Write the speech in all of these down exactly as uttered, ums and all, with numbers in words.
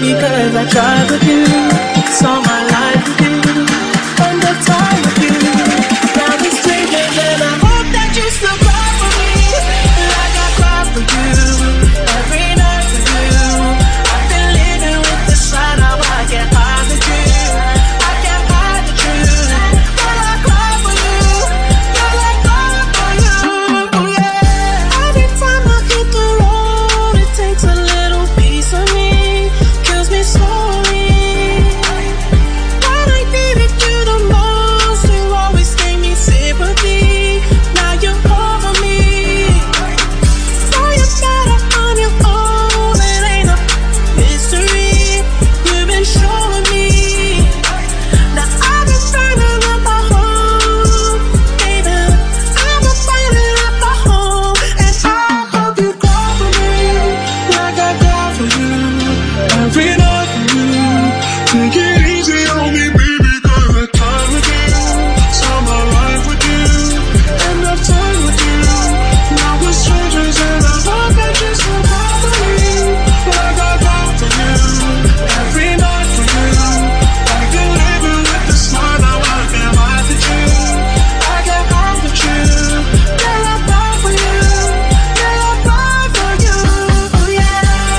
because I tried with you, saw my life with you, spent the time with you. Now we're strangers and I hope that you still cry for me, like I cry for you, every night for you. I've been living with the side, now I can't hide the truth, I can't hide the truth. Girl, I cry for you, girl, I cry for you, yeah. Every time I hit the road, it takes a little piece of me, kills me slowly. When I needed you the most, you always gave me sympathy. Now you're over me. Now you're better on your own, it ain't a mystery. You've been showing me. Now I've been burning up my home, baby. I've been burning up my home, and I hope you cry for me, like I cry for you, every night for you. Take it easy on me, baby, cause I time with you, saw my life with you, end of time with you. Now we're strangers and I hope that you still cry for me, like I cry for you, every night for you. I can live it with the smile, now I can't hide the truth, I can't hide the truth. Girl, I cry for you, girl, I cry for you, oh yeah.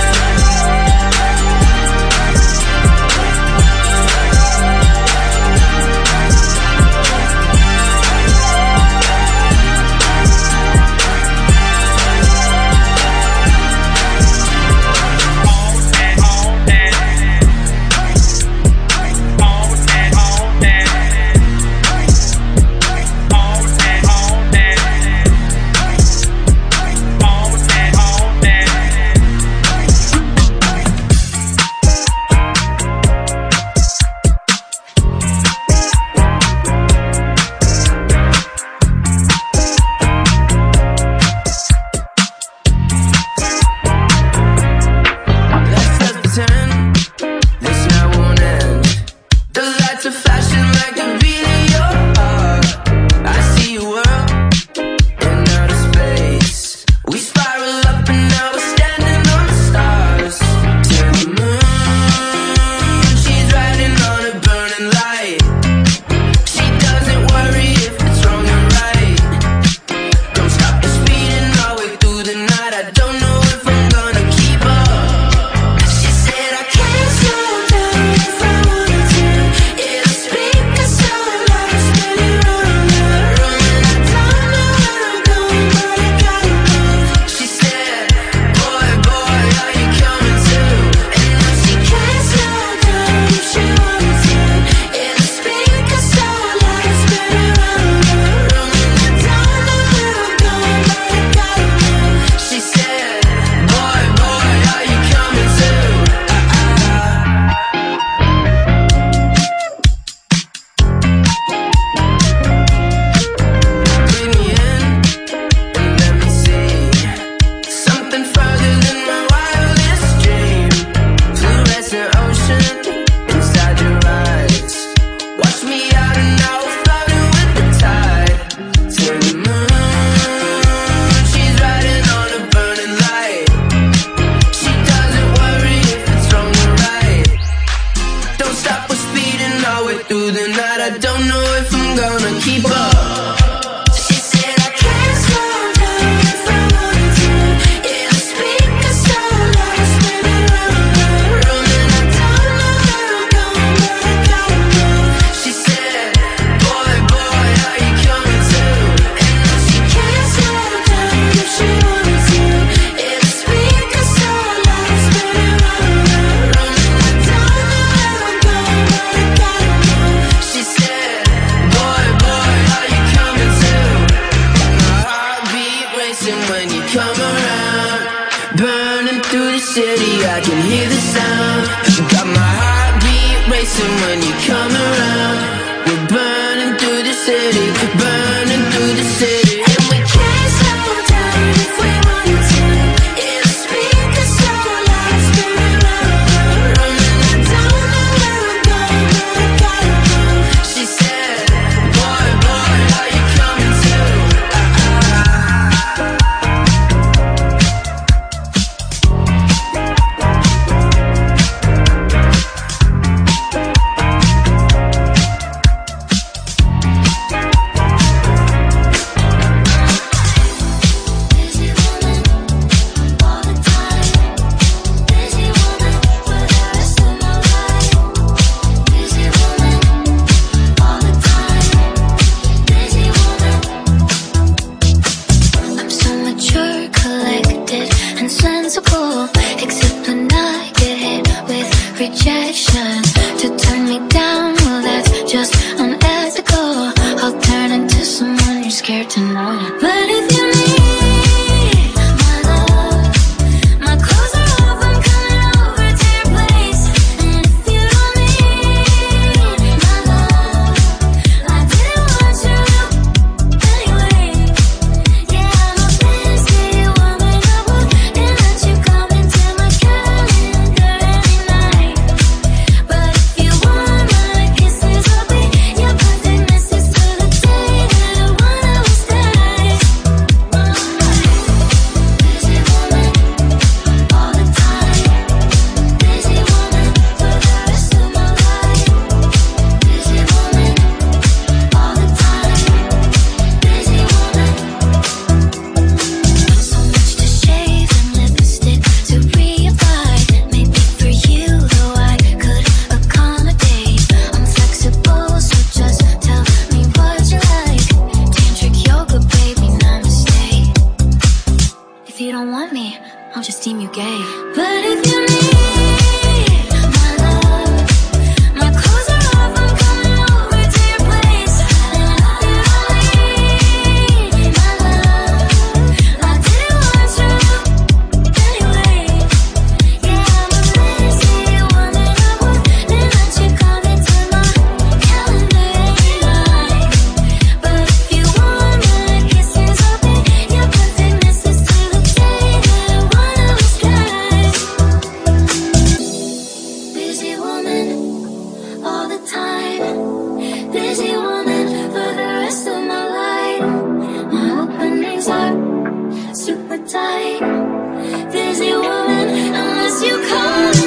Let's just pretend this night won't end. The lights are flashing like a video. I see your world in outer space. We spiral up and now we're standing on the stars. To the moon, she's riding on a burning light. She doesn't worry if it's wrong or right. Don't stop the speeding all the way through the night. I don't know if I'm gonna keep up. She said I can't slow down if I wanted to. It'll speak a sound like a spinning round the room, and I don't know where I'm going, but I gotta move. She said, boy, boy, are you coming too? And no, she can't slow down if she wanted to. It'll speak a sound like a spinning round the room, and I don't know where I'm going, but I gotta move. She said, boy, boy, are you coming too? Bring me in and let me see something further than my wildest dream. Fluorescent ocean inside your eyes. Watch me out and now we're floating with the tide. To the moon, she's riding on a burning light. She doesn't worry if it's wrong or right. Don't stop, we're speeding all the way through the night. I don't know if I'm gonna keep up. She said I can't slow down if I wanted to. It'll speak a sound like a spinning round the room, and I don't know where I'm going, but I gotta move. She said, boy, boy, are you coming too? And no, she can't slow down if she wanted to. It'll speak a sound like a spinning round the room, and I don't know where I'm going, but I gotta move. She said, boy, boy, are you coming too? My heartbeat racing when you come around. Burning through the city, I can hear the sound. She got my heartbeat racing when you come around. We're burning through the city, burning through the city. And we can't slow down if we wanted to. It'll speak a sound like a spinning round the room, and I don't know where I'm going, but I gotta move. She said, boy, boy, are you coming too? invincible, except when I get hit with rejection. To turn me down, well that's just unethical. I'll turn into someone you're scared to know. But if you need my love, my clothes are off, I'm coming over to your place. And if you don't need my love, I didn't want you anyway. Yeah, I'm a busy woman, I wouldn't let you come into my calendar any night. But if you want my kisses, I'll be your perfect missus to the day that I wanna was dead. Busy woman, all the time. Busy woman, for the rest of my life. Busy woman, all the time. Busy woman. So much to shave and lipstick to reapply. Maybe for you, though I could accommodate. I'm flexible, so just tell me what you like. Tantric yoga, baby, namaste. If you don't want me, I'll just deem you gay. But if you need my love, my clothes are off, I'm coming over to your place. And if you don't need my love, I didn't want you anyway. Yeah, I'm a busy woman, I wouldn't let you come into my calendar any night. But if you want my kisses, I'll be your perfect missus to the day that I wanna was dead. Busy woman, all the time. Busy woman, for the rest of my life. My openings are super tight. Busy woman, unless you call me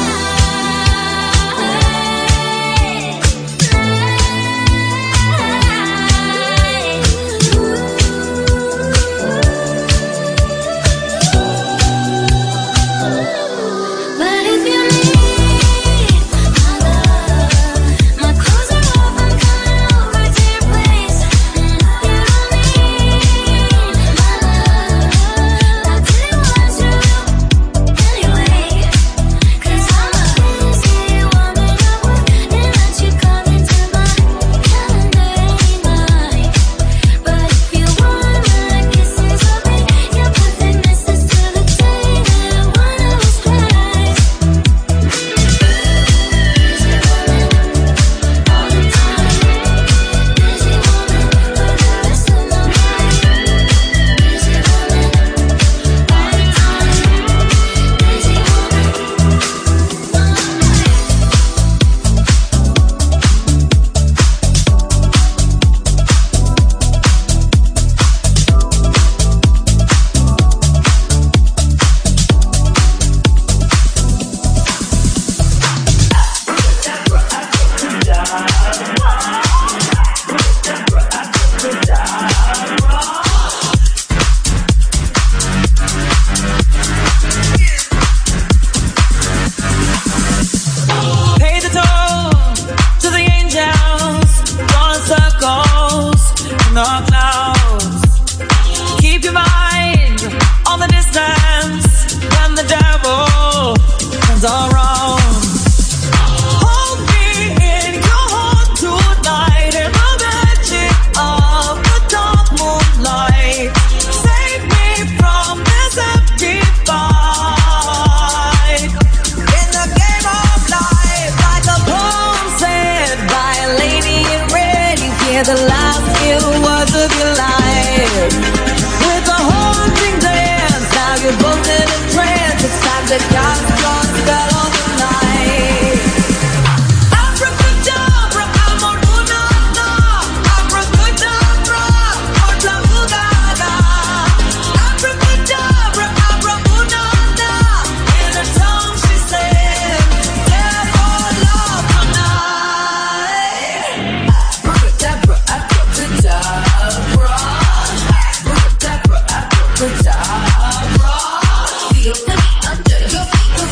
But if you need my love, my clothes are off, I'm coming over to your place. And if you don't need my love, I didn't want you anyway. 'Cause I'm a busy woman, I wouldn't let you come into my calendar any night. But if you want my kisses, I'll be your perfect missus to the day that I wanna was dead. Busy woman, all the time. Busy woman, for the rest of my life. Busy woman, all the time. Busy woman. Pay the toll to the angels, going circles in the clouds. Keep your mind on the distance when the devil comes around. Hold me in your heart tonight in the magic of the dark moonlight. Save me from this empty fight. In the game of life, like a poem said by a lady in red, you hear the last few words of your life. With a haunting dance, now you're both in a trance. It's time to cast your spell on the night. Abracadabra, amor, una, na. Abracadabra, por la jugada. Abracadabra, abra, una, na. In her tongue she said, "There for love tonight." Abracadabra, abracadabra. Abracadabra, abracadabra. Feel the under your feet.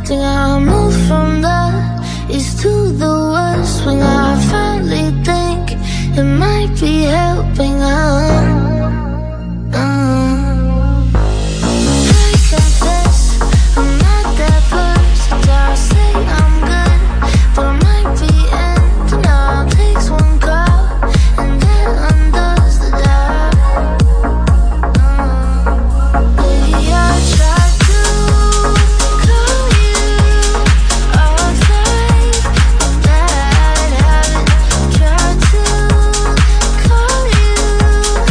Think I moved from the east to the west when I finally think it might be helping out. Uh, I confess I'm not that person. I say I'm good, but I might be ending. All takes one call and that undoes the doubt. Uh, baby, I tried to call you off night, but bad habit. Tried to call you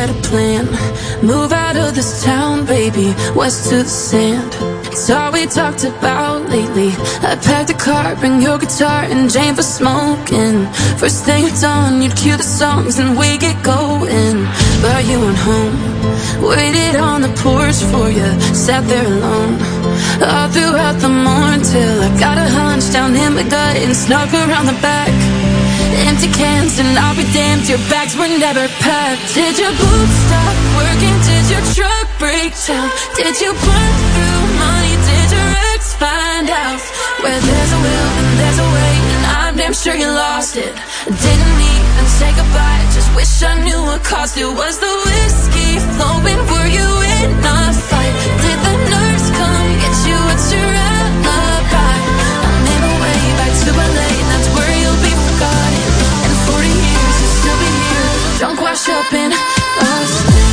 had a plan. Move out of this town, baby, west to the sand. It's all we talked about lately. I packed a car, bring your guitar and Jane for smoking. First thing at dawn, you'd cue the songs and we get going. But you went home, waited on the porch for you, sat there alone all throughout the morning till I got a hunch down in my gut and snuck around the back. Empty cans and I'll be damned, your bags were never packed. Did your boots stop working? Did your truck break down? Did you burn through money? Did your ex find out? Where there's a will and there's a way, and I'm damn sure you lost it. Didn't even say goodbye, just wish I knew what caused it. Was the whiskey flowing? Were you in a fight? Did the nurse come get you? What's your alibi? I'm in a way back to L A, and that's where you'll be forgotten. In forty years you'll still be here, drunk, washed up in Austin.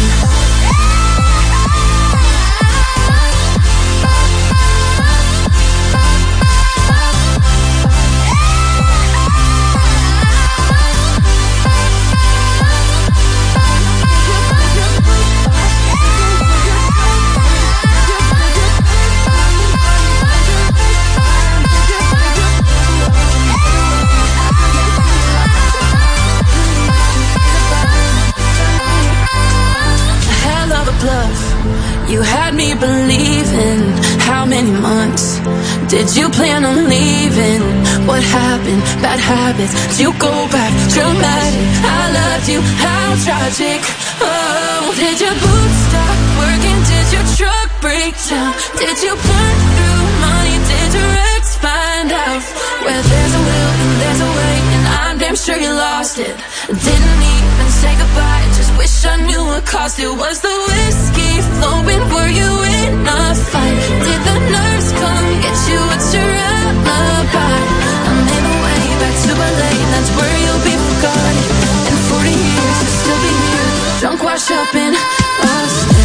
You had me believing. How many months did you plan on leaving? What happened? Bad habits. Did you go back? Dramatic. I loved you. How tragic. Oh, did your boots stop working? Did your truck break down? Did you burn through money? Did your ex find out? Where there's a will and there's a way, and I'm damn sure you lost it. Didn't even say goodbye, just wish I knew what caused it. Was the whiskey flowing? Were you in a fight? Did the nurse come get you? What's your alibi? I'm in a way back to L A, and that's where you'll be forgotten. In forty years you'll still be here, drunk, washed up in Austin.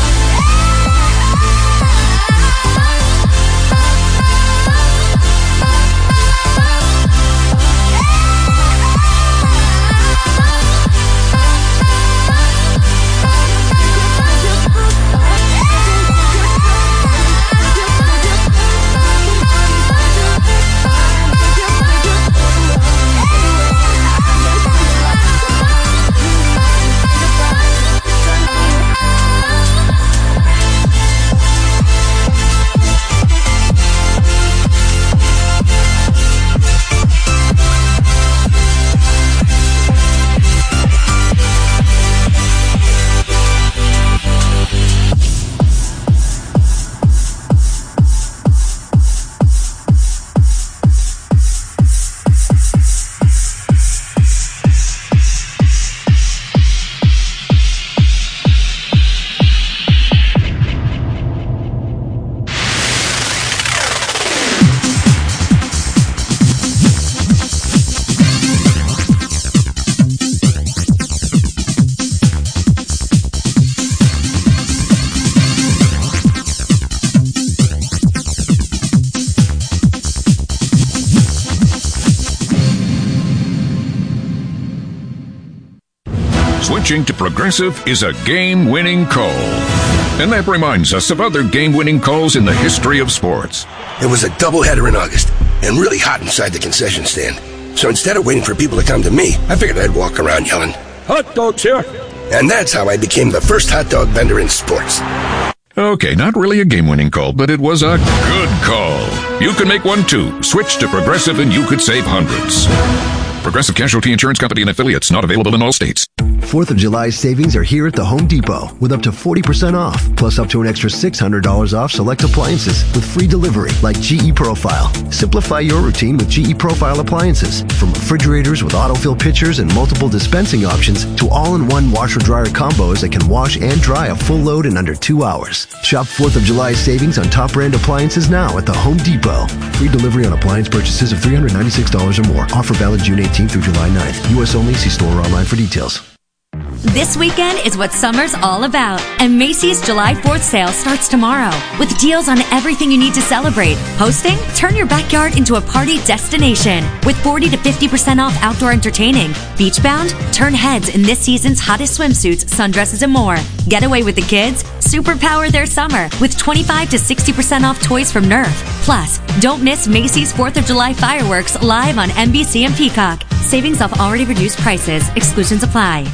Switching to Progressive is a game-winning call. And that reminds us of other game-winning calls in the history of sports. It was a doubleheader in August, and really hot inside the concession stand. So instead of waiting for people to come to me, I figured I'd walk around yelling, "Hot dogs here!" And that's how I became the first hot dog vendor in sports. Okay, not really a game-winning call, but it was a good call. You can make one too. Switch to Progressive and you could save hundreds. Progressive Casualty Insurance Company and affiliates, not available in all states. fourth of July savings are here at the Home Depot with up to forty percent off, plus up to an extra six hundred dollars off select appliances with free delivery like G E Profile. Simplify your routine with G E Profile appliances. From refrigerators with autofill pitchers and multiple dispensing options to all-in-one washer-dryer combos that can wash and dry a full load in under two hours. Shop fourth of July savings on top brand appliances now at the Home Depot. Free delivery on appliance purchases of three hundred ninety-six dollars or more. Offer valid June eighteenth through July ninth. U S only. See store or online for details. This weekend is what summer's all about, and Macy's July fourth sale starts tomorrow with deals on everything you need to celebrate. Hosting? Turn your backyard into a party destination with forty to fifty percent off outdoor entertaining. Beachbound? Turn heads in this season's hottest swimsuits, sundresses, and more. Get away with the kids? Superpower their summer with twenty-five to sixty percent off toys from Nerf. Plus, don't miss Macy's fourth of July fireworks live on N B C and Peacock. Savings off already reduced prices. Exclusions apply.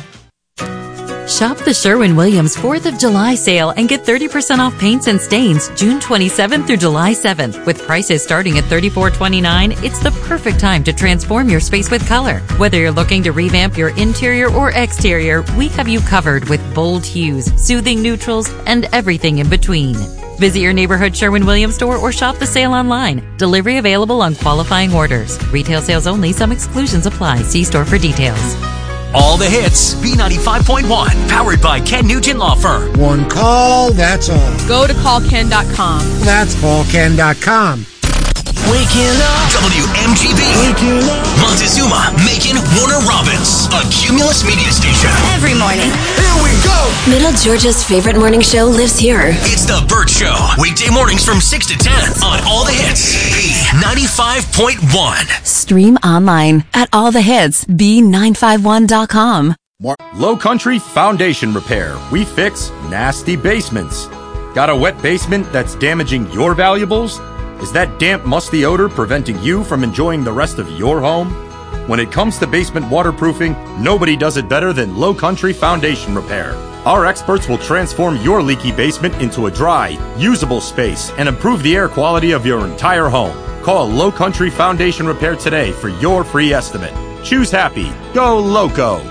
Shop the Sherwin-Williams fourth of July sale and get thirty percent off paints and stains June twenty-seventh through July seventh. With prices starting at thirty-four twenty-nine, it's the perfect time to transform your space with color. Whether you're looking to revamp your interior or exterior, we have you covered with bold hues, soothing neutrals, and everything in between. Visit your neighborhood Sherwin-Williams store or shop the sale online. Delivery available on qualifying orders. Retail sales only. Some exclusions apply. See store for details. All the hits, B ninety-five point one, powered by Ken Nugent Law Firm. One call, that's all. Go to call ken dot com. That's call ken dot com. Waking up. W M G B. Waking up. Montezuma, Macon, Warner Robins. A Cumulus media station. Every morning. Here we go. Middle Georgia's favorite morning show lives here. It's The Burt Show. Weekday mornings from six to ten on All the Hits. B ninety-five point one. Stream online at all the hits b nine five one dot com. Low Country Foundation Repair. We fix nasty basements. Got a wet basement that's damaging your valuables? Is that damp, musty odor preventing you from enjoying the rest of your home? When it comes to basement waterproofing, nobody does it better than Low Country Foundation Repair. Our experts will transform your leaky basement into a dry, usable space and improve the air quality of your entire home. Call Low Country Foundation Repair today for your free estimate. Choose happy. Go Loco.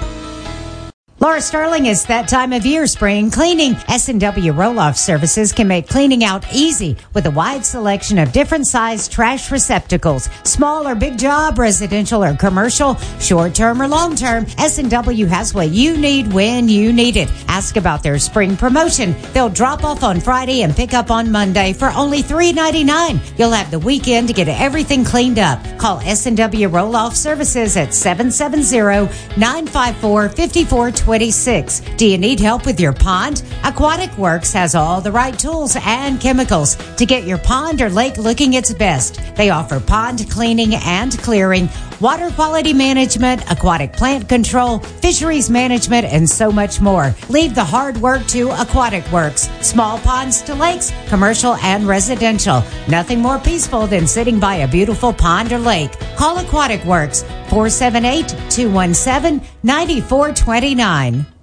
Laura Sterling, it's that time of year, spring cleaning. S and W Roll-Off Services can make cleaning out easy with a wide selection of different size trash receptacles. Small or big job, residential or commercial, short-term or long-term, S and W has what you need when you need it. Ask about their spring promotion. They'll drop off on Friday and pick up on Monday for only three ninety-nine. You'll have the weekend to get everything cleaned up. Call S and W Roll-Off Services at seven seven zero, nine five four, five four two six. Do you need help with your pond? Aquatic Works has all the right tools and chemicals to get your pond or lake looking its best. They offer pond cleaning and clearing, water quality management, aquatic plant control, fisheries management, and so much more. Leave the hard work to Aquatic Works. Small ponds to lakes, commercial and residential. Nothing more peaceful than sitting by a beautiful pond or lake. Call Aquatic Works, four seven eight, two one seven, nine four two nine.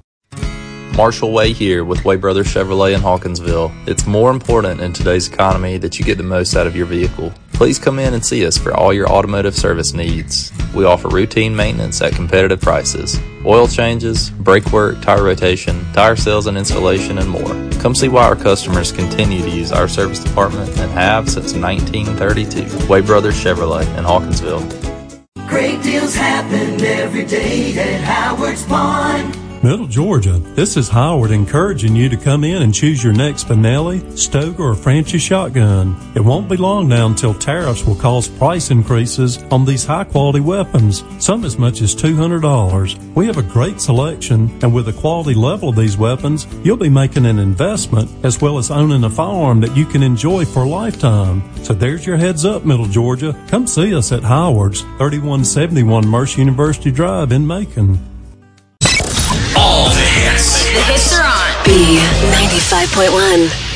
Marshall Way here with Way Brothers Chevrolet in Hawkinsville. It's more important in today's economy that you get the most out of your vehicle. Please come in and see us for all your automotive service needs. We offer routine maintenance at competitive prices, oil changes, brake work, tire rotation, tire sales and installation, and more. Come see why our customers continue to use our service department and have since nineteen thirty-two. Way Brothers Chevrolet in Hawkinsville. Great deals happen every day at Howard's Pond. Middle Georgia, this is Howard encouraging you to come in and choose your next Benelli, Stoker, or Franchi shotgun. It won't be long now until tariffs will cause price increases on these high-quality weapons, some as much as two hundred dollars. We have a great selection, and with the quality level of these weapons, you'll be making an investment as well as owning a firearm that you can enjoy for a lifetime. So there's your heads up, Middle Georgia. Come see us at Howard's, thirty-one seventy-one Mercer University Drive in Macon. All the hits. The hits are on B ninety-five point one.